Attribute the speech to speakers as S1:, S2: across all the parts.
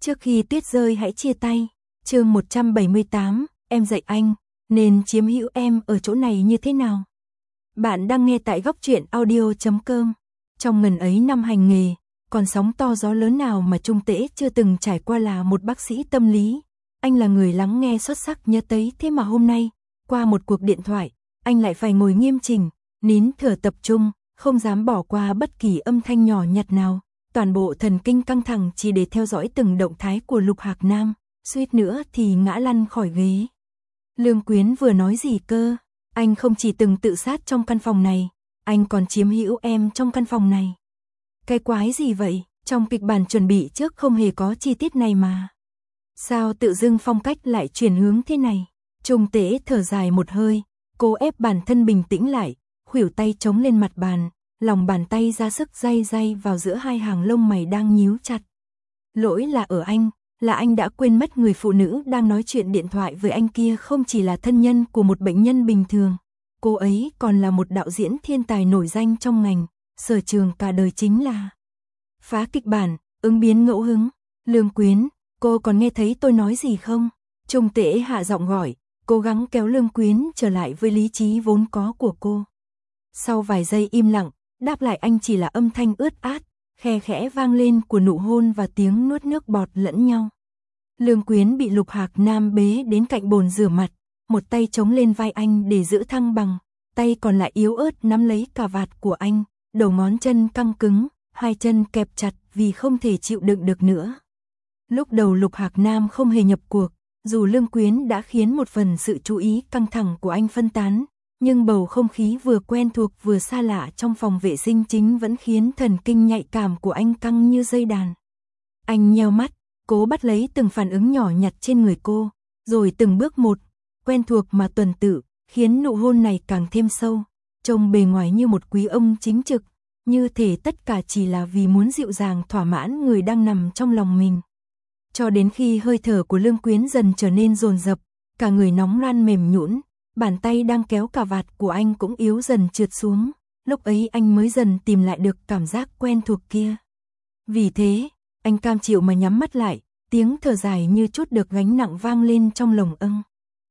S1: Trước khi tuyết rơi hãy chia tay. Chương 178, em dạy anh, nên chiếm hữu em ở chỗ này như thế nào? Bạn đang nghe tại góc truyện audio.com. Trong ngần ấy năm hành nghề, còn sóng to gió lớn nào mà Trung Tễ chưa từng trải qua là một bác sĩ tâm lý. Anh là người lắng nghe xuất sắc nhớ tới, thế mà hôm nay, qua một cuộc điện thoại, anh lại phải ngồi nghiêm chỉnh, nín thở tập trung, không dám bỏ qua bất kỳ âm thanh nhỏ nhặt nào. Toàn bộ thần kinh căng thẳng chỉ để theo dõi từng động thái của Lục Hạc Nam, suýt nữa thì ngã lăn khỏi ghế. Lương Quyến vừa nói gì cơ? Anh không chỉ từng tự sát trong căn phòng này, anh còn chiếm hữu em trong căn phòng này. Cái quái gì vậy? Trong kịch bản chuẩn bị trước không hề có chi tiết này mà. Sao tự dưng phong cách lại chuyển hướng thế này? Trung Tễ thở dài một hơi, cố ép bản thân bình tĩnh lại, khuỷu tay chống lên mặt bàn, lòng bàn tay ra sức day day vào giữa hai hàng lông mày đang nhíu chặt. Lỗi là ở anh, là anh đã quên mất người phụ nữ đang nói chuyện điện thoại với anh kia không chỉ là thân nhân của một bệnh nhân bình thường. Cô ấy còn là một đạo diễn thiên tài nổi danh trong ngành, sở trường cả đời chính là phá kịch bản, ứng biến ngẫu hứng. Lương Quyến, cô còn nghe thấy tôi nói gì không? Trung Tễ hạ giọng gọi, cố gắng kéo Lương Quyến trở lại với lý trí vốn có của cô. Sau vài giây im lặng, đáp lại anh chỉ là âm thanh ướt át, khe khẽ vang lên của nụ hôn và tiếng nuốt nước bọt lẫn nhau. Lương Quyến bị Lục Hạc Nam bế đến cạnh bồn rửa mặt, một tay chống lên vai anh để giữ thăng bằng, tay còn lại yếu ớt nắm lấy cà vạt của anh, đầu ngón chân căng cứng, hai chân kẹp chặt vì không thể chịu đựng được nữa. Lúc đầu Lục Hạc Nam không hề nhập cuộc, dù Lương Quyến đã khiến một phần sự chú ý căng thẳng của anh phân tán, nhưng bầu không khí vừa quen thuộc vừa xa lạ trong phòng vệ sinh chính vẫn khiến thần kinh nhạy cảm của anh căng như dây đàn. Anh nheo mắt, cố bắt lấy từng phản ứng nhỏ nhặt trên người cô, rồi từng bước một, quen thuộc mà tuần tự, khiến nụ hôn này càng thêm sâu, trông bề ngoài như một quý ông chính trực, như thể tất cả chỉ là vì muốn dịu dàng thỏa mãn người đang nằm trong lòng mình. Cho đến khi hơi thở của Lương Quyến dần trở nên dồn dập, cả người nóng ran mềm nhũn, bàn tay đang kéo cà vạt của anh cũng yếu dần trượt xuống, lúc ấy anh mới dần tìm lại được cảm giác quen thuộc kia. Vì thế, anh cam chịu mà nhắm mắt lại, tiếng thở dài như trút được gánh nặng vang lên trong lồng ưng.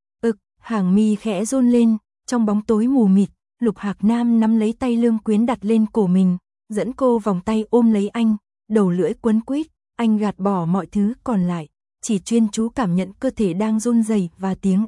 S1: Hàng mi khẽ run lên, trong bóng tối mù mịt, Lục Hạc Nam nắm lấy tay Lương Quyến đặt lên cổ mình, dẫn cô vòng tay ôm lấy anh, đầu lưỡi quấn quýt, anh gạt bỏ mọi thứ còn lại, chỉ chuyên chú cảm nhận cơ thể đang run rẩy và tiếng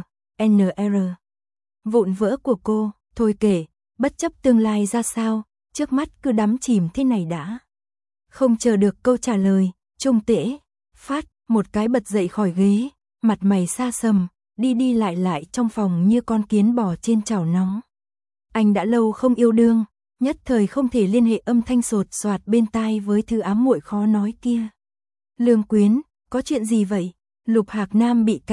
S1: NR vụn vỡ của cô. Thôi kể, bất chấp tương lai ra sao, trước mắt cứ đắm chìm thế này đã. Không chờ được câu trả lời, Trung Tễ phát một cái bật dậy khỏi ghế, mặt mày xa sầm, đi đi lại trong phòng như con kiến bò trên chảo nóng. Anh đã lâu không yêu đương, nhất thời không thể liên hệ âm thanh sột soạt bên tai với thứ ám muội khó nói kia. Lương Quyến, có chuyện gì vậy? Lục Hạc Nam bị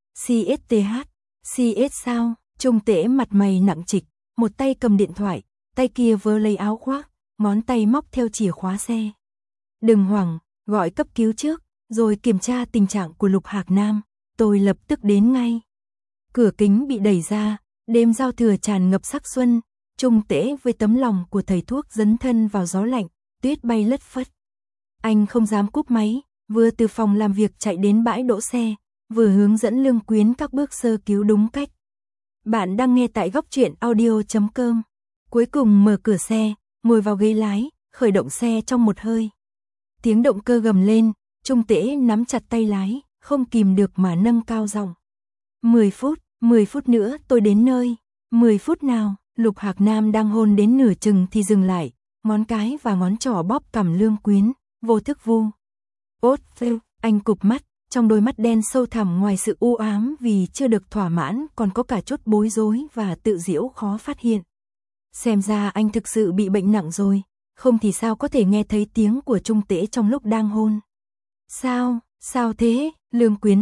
S1: CS sao? Trung Tễ mặt mày nặng trịch, một tay cầm điện thoại, tay kia vớ lấy áo khoác, ngón tay móc theo chìa khóa xe. Đừng hoảng, gọi cấp cứu trước, rồi kiểm tra tình trạng của Lục Hạc Nam, tôi lập tức đến ngay. Cửa kính bị đẩy ra, đêm giao thừa tràn ngập sắc xuân, Trung Tễ với tấm lòng của thầy thuốc dấn thân vào gió lạnh, tuyết bay lất phất. Anh không dám cúp máy, vừa từ phòng làm việc chạy đến bãi đỗ xe, vừa hướng dẫn Lương Quyến các bước sơ cứu đúng cách. Bạn đang nghe tại góc truyện audio.com. Cuối cùng mở cửa xe, ngồi vào ghế lái, khởi động xe trong một hơi. Tiếng động cơ gầm lên, Trung Tễ nắm chặt tay lái, không kìm được mà nâng cao giọng. 10 phút nữa tôi đến nơi. 10 phút nào? Lục Hạc Nam đang hôn đến nửa chừng thì dừng lại, ngón cái và ngón trỏ bóp cằm Lương Quyến, vô thức vu. Anh cụp mắt, trong đôi mắt đen sâu thẳm ngoài sự u ám vì chưa được thỏa mãn còn có cả chút bối rối và tự giễu khó phát hiện. Xem ra anh thực sự bị bệnh nặng rồi, không thì sao có thể nghe thấy tiếng của Trung Tễ trong lúc đang hôn. Sao thế? Lương Quyến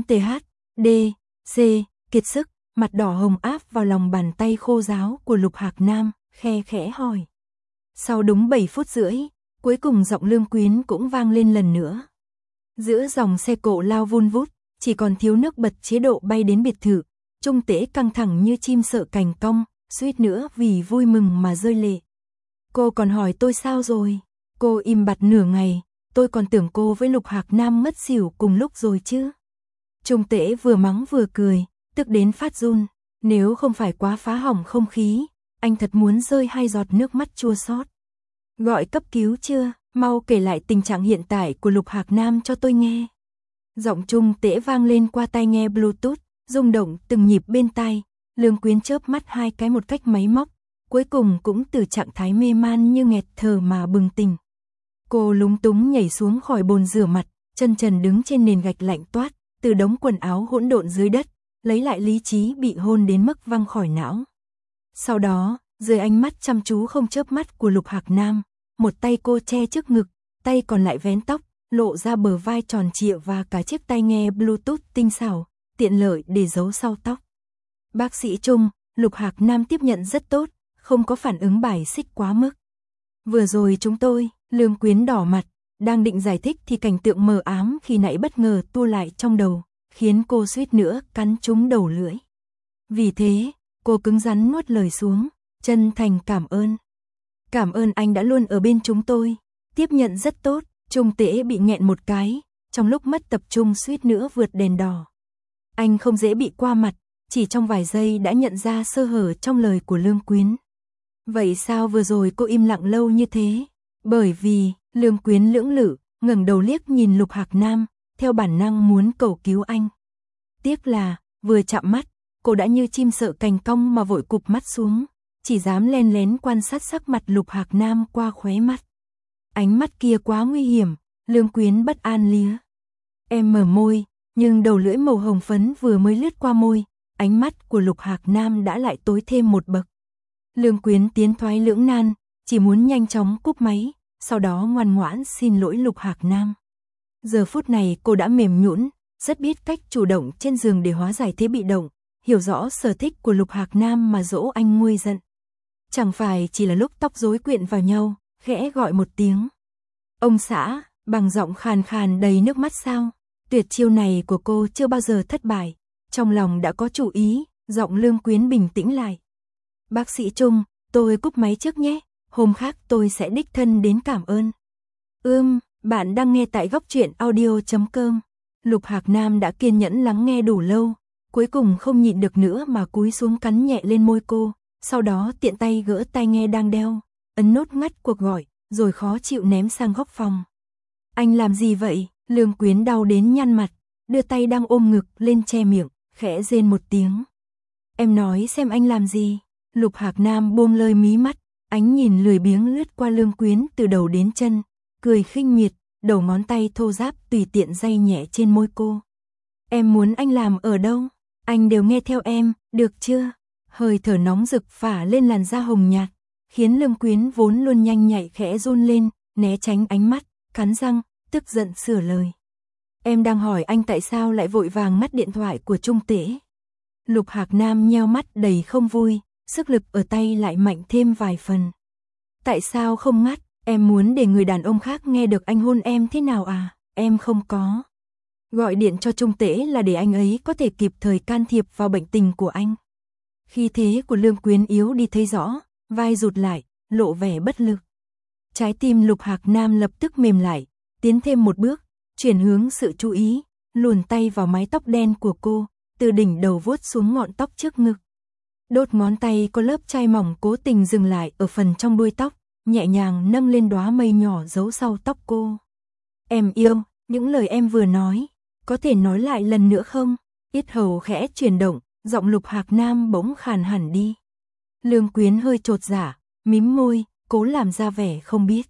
S1: kiệt sức, mặt đỏ hồng áp vào lòng bàn tay khô ráo của Lục Hạc Nam, khe khẽ hỏi. Sau đúng 7 phút rưỡi, cuối cùng giọng Lương Quyến cũng vang lên lần nữa. Giữa dòng xe cộ lao vun vút, chỉ còn thiếu nước bật chế độ bay đến biệt thự, Trung Tễ căng thẳng như chim sợ cành cong, suýt nữa vì vui mừng mà rơi lệ. Cô còn hỏi tôi sao rồi? Cô im bặt nửa ngày, tôi còn tưởng cô với Lục Hạc Nam ngất xỉu cùng lúc rồi chứ. Trung Tễ vừa mắng vừa cười, tức đến phát run, nếu không phải quá phá hỏng không khí, anh thật muốn rơi 2 giọt nước mắt chua xót. Gọi cấp cứu chưa, mau kể lại tình trạng hiện tại của Lục Hạc Nam cho tôi nghe. Giọng Trung Tễ vang lên qua tai nghe Bluetooth, rung động từng nhịp bên tai, Lương Quyến chớp mắt 2 cái một cách máy móc, cuối cùng cũng từ trạng thái mê man như nghẹt thở mà bừng tỉnh. Cô lúng túng nhảy xuống khỏi bồn rửa mặt, chân trần đứng trên nền gạch lạnh toát, từ đống quần áo hỗn độn dưới đất, lấy lại lý trí bị hôn đến mức văng khỏi não. Sau đó, dưới ánh mắt chăm chú không chớp mắt của Lục Hạc Nam, một tay cô che trước ngực, tay còn lại vén tóc, lộ ra bờ vai tròn trịa và cả chiếc tai nghe Bluetooth tinh xảo, tiện lợi để giấu sau tóc. Bác sĩ Trung, Lục Hạc Nam tiếp nhận rất tốt, không có phản ứng bài xích quá mức. Vừa rồi chúng tôi, Lương Quyến đỏ mặt, đang định giải thích thì cảnh tượng mờ ám khi nãy bất ngờ tua lại trong đầu, khiến cô suýt nữa cắn trúng đầu lưỡi. Vì thế, cô cứng rắn nuốt lời xuống, chân thành cảm ơn. Cảm ơn anh đã luôn ở bên chúng tôi, tiếp nhận rất tốt. Trung Tễ bị nghẹn một cái, trong lúc mất tập trung suýt nữa vượt đèn đỏ. Anh không dễ bị qua mặt, chỉ trong vài giây đã nhận ra sơ hở trong lời của Lương Quyến. Vậy sao vừa rồi cô im lặng lâu như thế? Bởi vì, Lương Quyến lưỡng lự, ngẩng đầu liếc nhìn Lục Hạc Nam, theo bản năng muốn cầu cứu anh. Tiếc là, vừa chạm mắt, cô đã như chim sợ cành cong mà vội cụp mắt xuống, chỉ dám len lén quan sát sắc mặt Lục Hạc Nam qua khóe mắt. Ánh mắt kia quá nguy hiểm, Lương Quyến bất an lía. Em mở môi, nhưng đầu lưỡi màu hồng phấn vừa mới lướt qua môi, ánh mắt của Lục Hạc Nam đã lại tối thêm một bậc. Lương Quyến tiến thoái lưỡng nan, chỉ muốn nhanh chóng cúp máy, sau đó ngoan ngoãn xin lỗi Lục Hạc Nam. Giờ phút này cô đã mềm nhũn, rất biết cách chủ động trên giường để hóa giải thế bị động, hiểu rõ sở thích của Lục Hạc Nam mà dỗ anh nguôi giận. Chẳng phải chỉ là lúc tóc rối quyện vào nhau, khẽ gọi một tiếng. Ông xã, bằng giọng khàn khàn đầy nước mắt sao? Tuyệt chiêu này của cô chưa bao giờ thất bại. Trong lòng đã có chủ ý, giọng Lương Quyến bình tĩnh lại. Bác sĩ Trung, tôi cúp máy trước nhé, hôm khác tôi sẽ đích thân đến cảm ơn. Bạn đang nghe tại góc truyện audio.com. Lục Hạc Nam đã kiên nhẫn lắng nghe đủ lâu, cuối cùng không nhịn được nữa mà cúi xuống cắn nhẹ lên môi cô, sau đó tiện tay gỡ tai nghe đang đeo, ấn nốt ngắt cuộc gọi, rồi khó chịu ném sang góc phòng. Anh làm gì vậy? Lương Quyến đau đến nhăn mặt, đưa tay đang ôm ngực lên che miệng, khẽ rên một tiếng. Em nói xem anh làm gì? Lục Hạc Nam buông lơi mí mắt, ánh nhìn lười biếng lướt qua Lương Quyến từ đầu đến chân, cười khinh miệt, đầu ngón tay thô ráp tùy tiện day nhẹ trên môi cô. Em muốn anh làm ở đâu? Anh đều nghe theo em, được chưa? Hơi thở nóng rực phả lên làn da hồng nhạt, khiến Lương Quyến vốn luôn nhanh nhạy khẽ run lên, né tránh ánh mắt, cắn răng, tức giận sửa lời. Em đang hỏi anh tại sao lại vội vàng ngắt điện thoại của Trung Tễ. Lục Hạc Nam nheo mắt đầy không vui, sức lực ở tay lại mạnh thêm vài phần. Tại sao không ngắt? Em muốn để người đàn ông khác nghe được anh hôn em thế nào à? Em không có. Gọi điện cho Trung Tễ là để anh ấy có thể kịp thời can thiệp vào bệnh tình của anh. Khí thế của Lương Quyến yếu đi thấy rõ, vai rụt lại, lộ vẻ bất lực. Trái tim Lục Hạc Nam lập tức mềm lại, tiến thêm một bước, chuyển hướng sự chú ý, luồn tay vào mái tóc đen của cô, từ đỉnh đầu vuốt xuống ngọn tóc trước ngực. Đốt ngón tay có lớp chai mỏng cố tình dừng lại ở phần trong đuôi tóc, nhẹ nhàng nâng lên đóa mây nhỏ giấu sau tóc cô. Em yêu, những lời em vừa nói, có thể nói lại lần nữa không? Yết hầu khẽ chuyển động, giọng Lục Hạc Nam bỗng khàn hẳn đi. Lương Quyến hơi chột dạ, mím môi, cố làm ra vẻ không biết.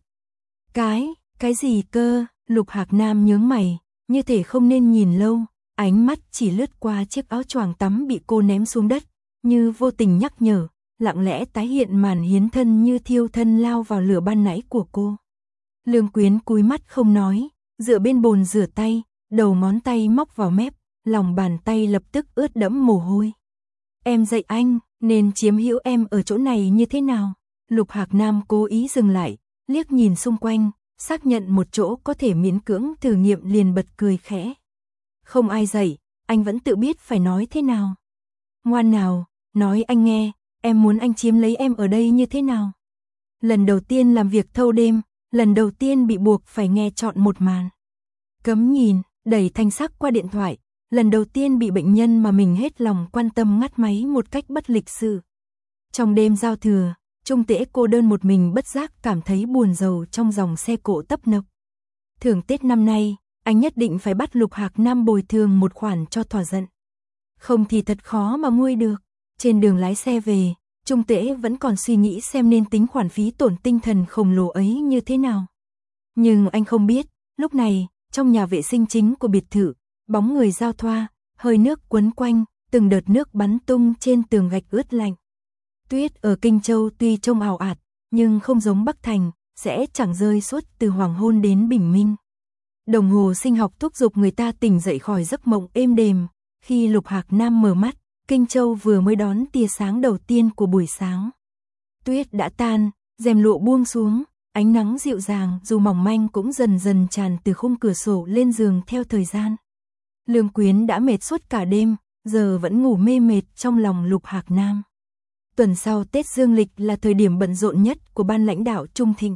S1: Cái gì cơ? Lục Hạc Nam nhướng mày, như thể không nên nhìn lâu, ánh mắt chỉ lướt qua chiếc áo choàng tắm bị cô ném xuống đất, như vô tình nhắc nhở, lặng lẽ tái hiện màn hiến thân như thiêu thân lao vào lửa ban nãy của cô. Lương Quyến cúi mắt không nói, dựa bên bồn rửa tay, đầu ngón tay móc vào mép, lòng bàn tay lập tức ướt đẫm mồ hôi. Em dạy anh, nên chiếm hữu em ở chỗ này như thế nào? Lục Hạc Nam cố ý dừng lại, liếc nhìn xung quanh, xác nhận một chỗ có thể miễn cưỡng thử nghiệm liền bật cười khẽ. Không ai dạy, anh vẫn tự biết phải nói thế nào. Ngoan nào, nói anh nghe, em muốn anh chiếm lấy em ở đây như thế nào? Lần đầu tiên làm việc thâu đêm, lần đầu tiên bị buộc phải nghe trọn một màn. Cấm nhìn, đẩy thanh sắc qua điện thoại, lần đầu tiên bị bệnh nhân mà mình hết lòng quan tâm ngắt máy một cách bất lịch sự. Trong đêm giao thừa, Trung Tễ cô đơn một mình bất giác cảm thấy buồn rầu trong dòng xe cộ tấp nập. Thưởng Tết năm nay, anh nhất định phải bắt Lục Hạc Nam bồi thường một khoản cho thỏa giận. Không thì thật khó mà nguôi được. Trên đường lái xe về, Trung Tễ vẫn còn suy nghĩ xem nên tính khoản phí tổn tinh thần khổng lồ ấy như thế nào. Nhưng anh không biết, lúc này, trong nhà vệ sinh chính của biệt thự, bóng người giao thoa, hơi nước quấn quanh, từng đợt nước bắn tung trên tường gạch ướt lạnh. Tuyết ở Kinh Châu tuy trông ảo ạt, nhưng không giống Bắc Thành, sẽ chẳng rơi suốt từ hoàng hôn đến bình minh. Đồng hồ sinh học thúc giục người ta tỉnh dậy khỏi giấc mộng êm đềm. Khi Lục Hạc Nam mở mắt, Kinh Châu vừa mới đón tia sáng đầu tiên của buổi sáng. Tuyết đã tan, rèm lụa buông xuống, ánh nắng dịu dàng dù mỏng manh cũng dần dần tràn từ khung cửa sổ lên giường theo thời gian. Lương Quyến đã mệt suốt cả đêm, giờ vẫn ngủ mê mệt trong lòng Lục Hạc Nam. Tuần sau Tết Dương lịch là thời điểm bận rộn nhất của ban lãnh đạo Trung Thịnh.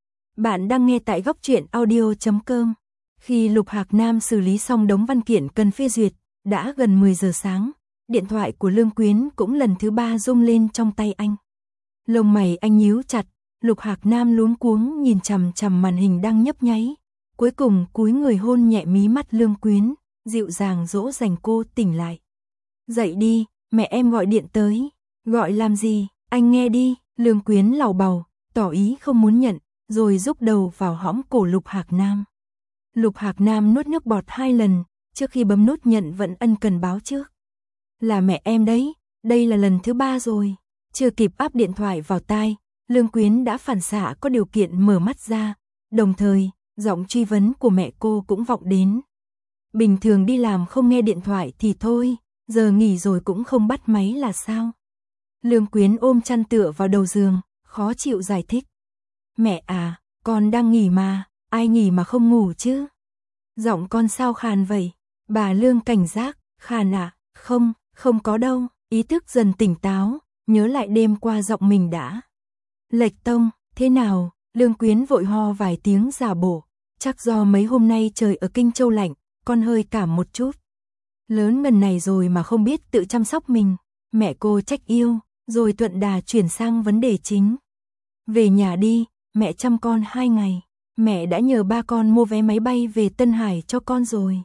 S1: Bạn đang nghe tại góc truyện audio.com. Khi Lục Hạc Nam xử lý xong đống văn kiện cần phê duyệt, đã gần 10 giờ sáng, điện thoại của Lương Quyến cũng lần thứ 3 rung lên trong tay anh. Lông mày anh nhíu chặt, Lục Hạc Nam luống cuống nhìn chằm chằm màn hình đang nhấp nháy, cuối cùng cúi người hôn nhẹ mí mắt Lương Quyến, dịu dàng dỗ dành cô tỉnh lại. Dậy đi, mẹ em gọi điện tới. Gọi làm gì, anh nghe đi, Lương Quyến lầu bầu, tỏ ý không muốn nhận, rồi rúc đầu vào hõm cổ Lục Hạc Nam. Lục Hạc Nam nuốt nước bọt 2 lần, trước khi bấm nút nhận vẫn ân cần báo trước. Là mẹ em đấy, đây là lần thứ 3 rồi. Chưa kịp áp điện thoại vào tai, Lương Quyến đã phản xạ có điều kiện mở mắt ra, đồng thời, giọng truy vấn của mẹ cô cũng vọng đến. Bình thường đi làm không nghe điện thoại thì thôi, giờ nghỉ rồi cũng không bắt máy là sao? Lương Quyến ôm chăn tựa vào đầu giường, khó chịu giải thích. Mẹ à, con đang nghỉ mà, ai nghỉ mà không ngủ chứ? Giọng con sao khàn vậy? Bà Lương cảnh giác, khàn à? Không có đâu, ý thức dần tỉnh táo, nhớ lại đêm qua giọng mình đã lệch tông, thế nào? Lương Quyến vội ho vài tiếng giả bộ, chắc do mấy hôm nay trời ở Kinh Châu lạnh, con hơi cảm một chút. Lớn ngần này rồi mà không biết tự chăm sóc mình, mẹ cô trách yêu, rồi thuận đà chuyển sang vấn đề chính. Về nhà đi, mẹ chăm con 2 ngày, mẹ đã nhờ ba con mua vé máy bay về Tân Hải cho con rồi.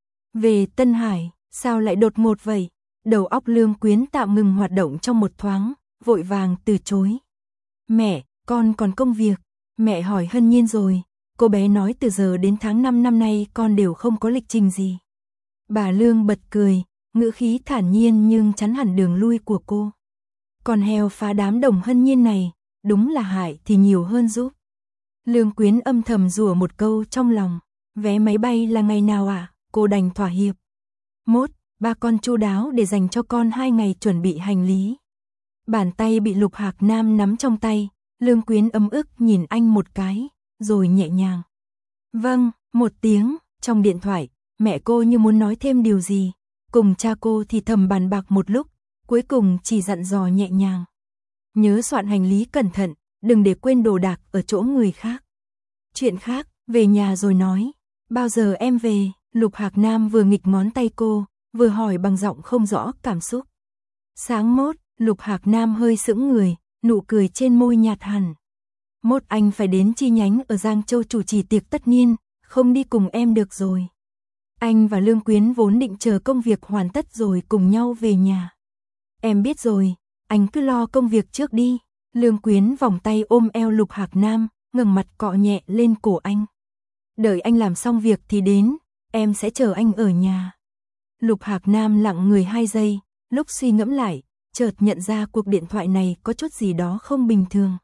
S1: Về Tân Hải, sao lại đột ngột vậy? Đầu óc Lương Quyến tạm ngừng hoạt động trong một thoáng, vội vàng từ chối. Mẹ, con còn công việc, mẹ hỏi Hân Nhiên rồi, cô bé nói từ giờ đến tháng 5 năm nay con đều không có lịch trình gì. Bà Lương bật cười, ngữ khí thản nhiên nhưng chắn hẳn đường lui của cô. Con heo phá đám đồng Hân Nhiên này, đúng là hại thì nhiều hơn giúp. Lương Quyến âm thầm rủa một câu trong lòng, vé máy bay là ngày nào ạ? Cô đành thỏa hiệp. Mốt, ba con chu đáo để dành cho con 2 ngày chuẩn bị hành lý. Bàn tay bị Lục Hạc Nam nắm trong tay, Lương Quyến ấm ức nhìn anh một cái, rồi nhẹ nhàng. Vâng, một tiếng, trong điện thoại, mẹ cô như muốn nói thêm điều gì, cùng cha cô thì thầm bàn bạc một lúc, cuối cùng chỉ dặn dò nhẹ nhàng. Nhớ soạn hành lý cẩn thận, đừng để quên đồ đạc ở chỗ người khác. Chuyện khác, về nhà rồi nói. Bao giờ em về? Lục Hạc Nam vừa nghịch ngón tay cô, vừa hỏi bằng giọng không rõ cảm xúc. Sáng mốt, Lục Hạc Nam hơi sững người, nụ cười trên môi nhạt hẳn. Mốt anh phải đến chi nhánh ở Giang Châu chủ trì tiệc tất niên, không đi cùng em được rồi. Anh và Lương Quyến vốn định chờ công việc hoàn tất rồi cùng nhau về nhà. Em biết rồi, anh cứ lo công việc trước đi. Lương Quyến vòng tay ôm eo Lục Hạc Nam, ngẩng mặt cọ nhẹ lên cổ anh. Đợi anh làm xong việc thì đến, em sẽ chờ anh ở nhà. Lục Hạc Nam lặng người 2 giây, lúc suy ngẫm lại, chợt nhận ra cuộc điện thoại này có chút gì đó không bình thường.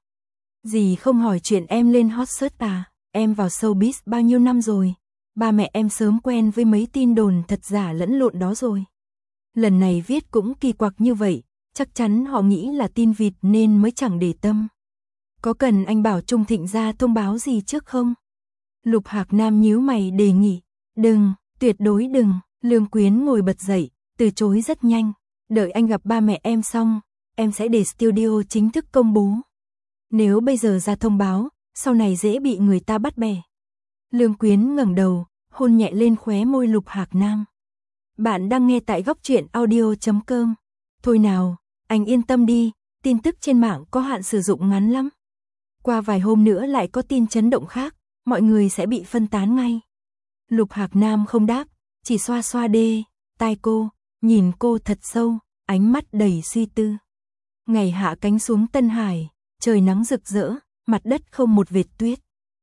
S1: Dì không hỏi chuyện em lên hot search à? Em vào showbiz bao nhiêu năm rồi? Ba mẹ em sớm quen với mấy tin đồn thật giả lẫn lộn đó rồi. Lần này viết cũng kỳ quặc như vậy, chắc chắn họ nghĩ là tin vịt nên mới chẳng để tâm. Có cần anh bảo Trung Thịnh ra thông báo gì trước không? Lục Hạc Nam nhíu mày đề nghị. Đừng, tuyệt đối đừng. Lương Quyến ngồi bật dậy, từ chối rất nhanh. Đợi anh gặp ba mẹ em xong, em sẽ để studio chính thức công bố. Nếu bây giờ ra thông báo, sau này dễ bị người ta bắt bẻ. Lương Quyến ngẩng đầu, hôn nhẹ lên khóe môi Lục Hạc Nam. Bạn đang nghe tại góc truyện audio.com. Thôi nào, anh yên tâm đi, tin tức trên mạng có hạn sử dụng ngắn lắm. Qua vài hôm nữa lại có tin chấn động khác, mọi người sẽ bị phân tán ngay. Lục Hạc Nam không đáp, chỉ xoa xoa tai cô, nhìn cô thật sâu, ánh mắt đầy suy tư. Ngày hạ cánh xuống Tân Hải, trời nắng rực rỡ, mặt đất không một vệt tuyết.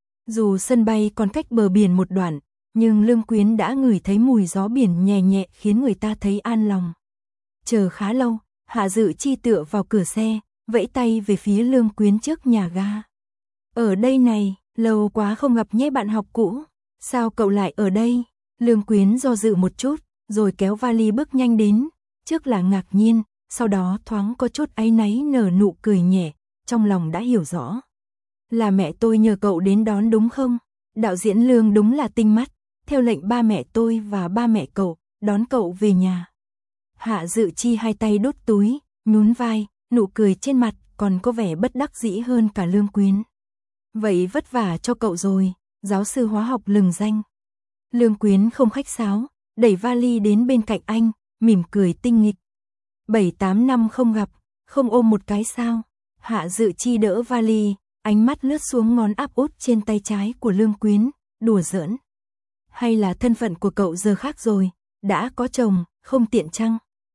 S1: Dù sân bay còn cách bờ biển một đoạn, nhưng Lương Quyến đã ngửi thấy mùi gió biển nhẹ nhẹ khiến người ta thấy an lòng. Chờ khá lâu, Hạ Dự Chi tựa vào cửa xe, vẫy tay về phía Lương Quyến trước nhà ga. Ở đây này, lâu quá không gặp nhé bạn học cũ. Sao cậu lại ở đây? Lương Quyến do dự một chút, rồi kéo vali bước nhanh đến. Trước là ngạc nhiên, sau đó thoáng có chút áy náy nở nụ cười nhẹ, trong lòng đã hiểu rõ. Là mẹ tôi nhờ cậu đến đón đúng không? Đạo diễn Lương đúng là tinh mắt, theo lệnh ba mẹ tôi và ba mẹ cậu, đón cậu về nhà. Hạ Dự Chi hai tay đút túi, nhún vai, nụ cười trên mặt còn có vẻ bất đắc dĩ hơn cả Lương Quyến. Vậy vất vả cho cậu rồi, giáo sư hóa học lừng danh. Lương Quyến không khách sáo, đẩy vali đến bên cạnh anh, mỉm cười tinh nghịch. 7-8 năm không gặp, không ôm một cái sao? Hạ Dự Chi đỡ vali, ánh mắt lướt xuống ngón áp út trên tay trái của Lương Quyến, đùa giỡn. Hay là thân phận của cậu giờ khác rồi, đã có chồng, không tiện chăng?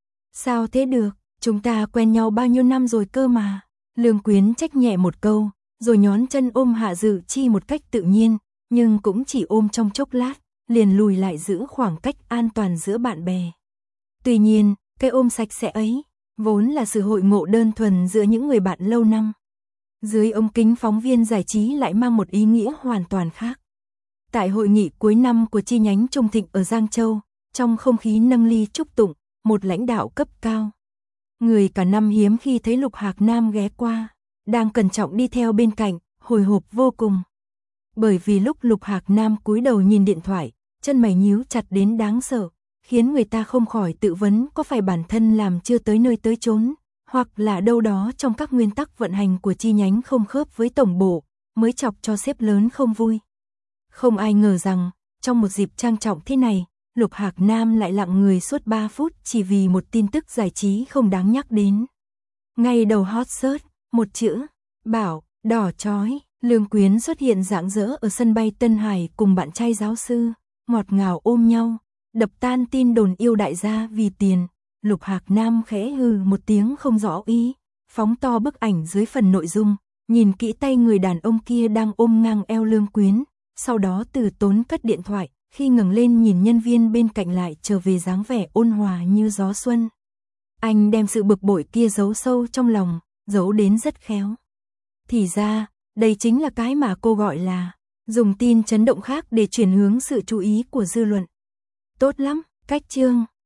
S1: Sao thế được, chúng ta quen nhau bao nhiêu năm rồi cơ mà. Lương Quyến trách nhẹ một câu, rồi nhón chân ôm Hạ Dự Chi một cách tự nhiên, nhưng cũng chỉ ôm trong chốc lát, liền lùi lại giữ khoảng cách an toàn giữa bạn bè. Tuy nhiên, cái ôm sạch sẽ ấy, vốn là sự hội ngộ đơn thuần giữa những người bạn lâu năm. Dưới ống kính phóng viên giải trí lại mang một ý nghĩa hoàn toàn khác. Tại hội nghị cuối năm của chi nhánh Trung Thịnh ở Giang Châu, trong không khí nâng ly chúc tụng, một lãnh đạo cấp cao. Người cả năm hiếm khi thấy Lục Hạc Nam ghé qua, đang cẩn trọng đi theo bên cạnh, hồi hộp vô cùng. Bởi vì lúc Lục Hạc Nam cúi đầu nhìn điện thoại, chân mày nhíu chặt đến đáng sợ, khiến người ta không khỏi tự vấn có phải bản thân làm chưa tới nơi tới chốn, hoặc là đâu đó trong các nguyên tắc vận hành của chi nhánh không khớp với tổng bộ, mới chọc cho sếp lớn không vui. Không ai ngờ rằng, trong một dịp trang trọng thế này, Lục Hạc Nam lại lặng người suốt 3 phút chỉ vì một tin tức giải trí không đáng nhắc đến. Ngay đầu hot search, một chữ, bảo, đỏ chói, Lương Quyến xuất hiện rạng rỡ ở sân bay Tân Hải cùng bạn trai giáo sư, ngọt ngào ôm nhau, đập tan tin đồn yêu đại gia vì tiền. Lục Hạc Nam khẽ hừ một tiếng không rõ ý, phóng to bức ảnh dưới phần nội dung, nhìn kỹ tay người đàn ông kia đang ôm ngang eo Lương Quyến, sau đó từ tốn cất điện thoại, khi ngẩng lên nhìn nhân viên bên cạnh lại trở về dáng vẻ ôn hòa như gió xuân. Anh đem sự bực bội kia giấu sâu trong lòng, giấu đến rất khéo. Thì ra, đây chính là cái mà cô gọi là dùng tin chấn động khác để chuyển hướng sự chú ý của dư luận. Tốt lắm, cách chương.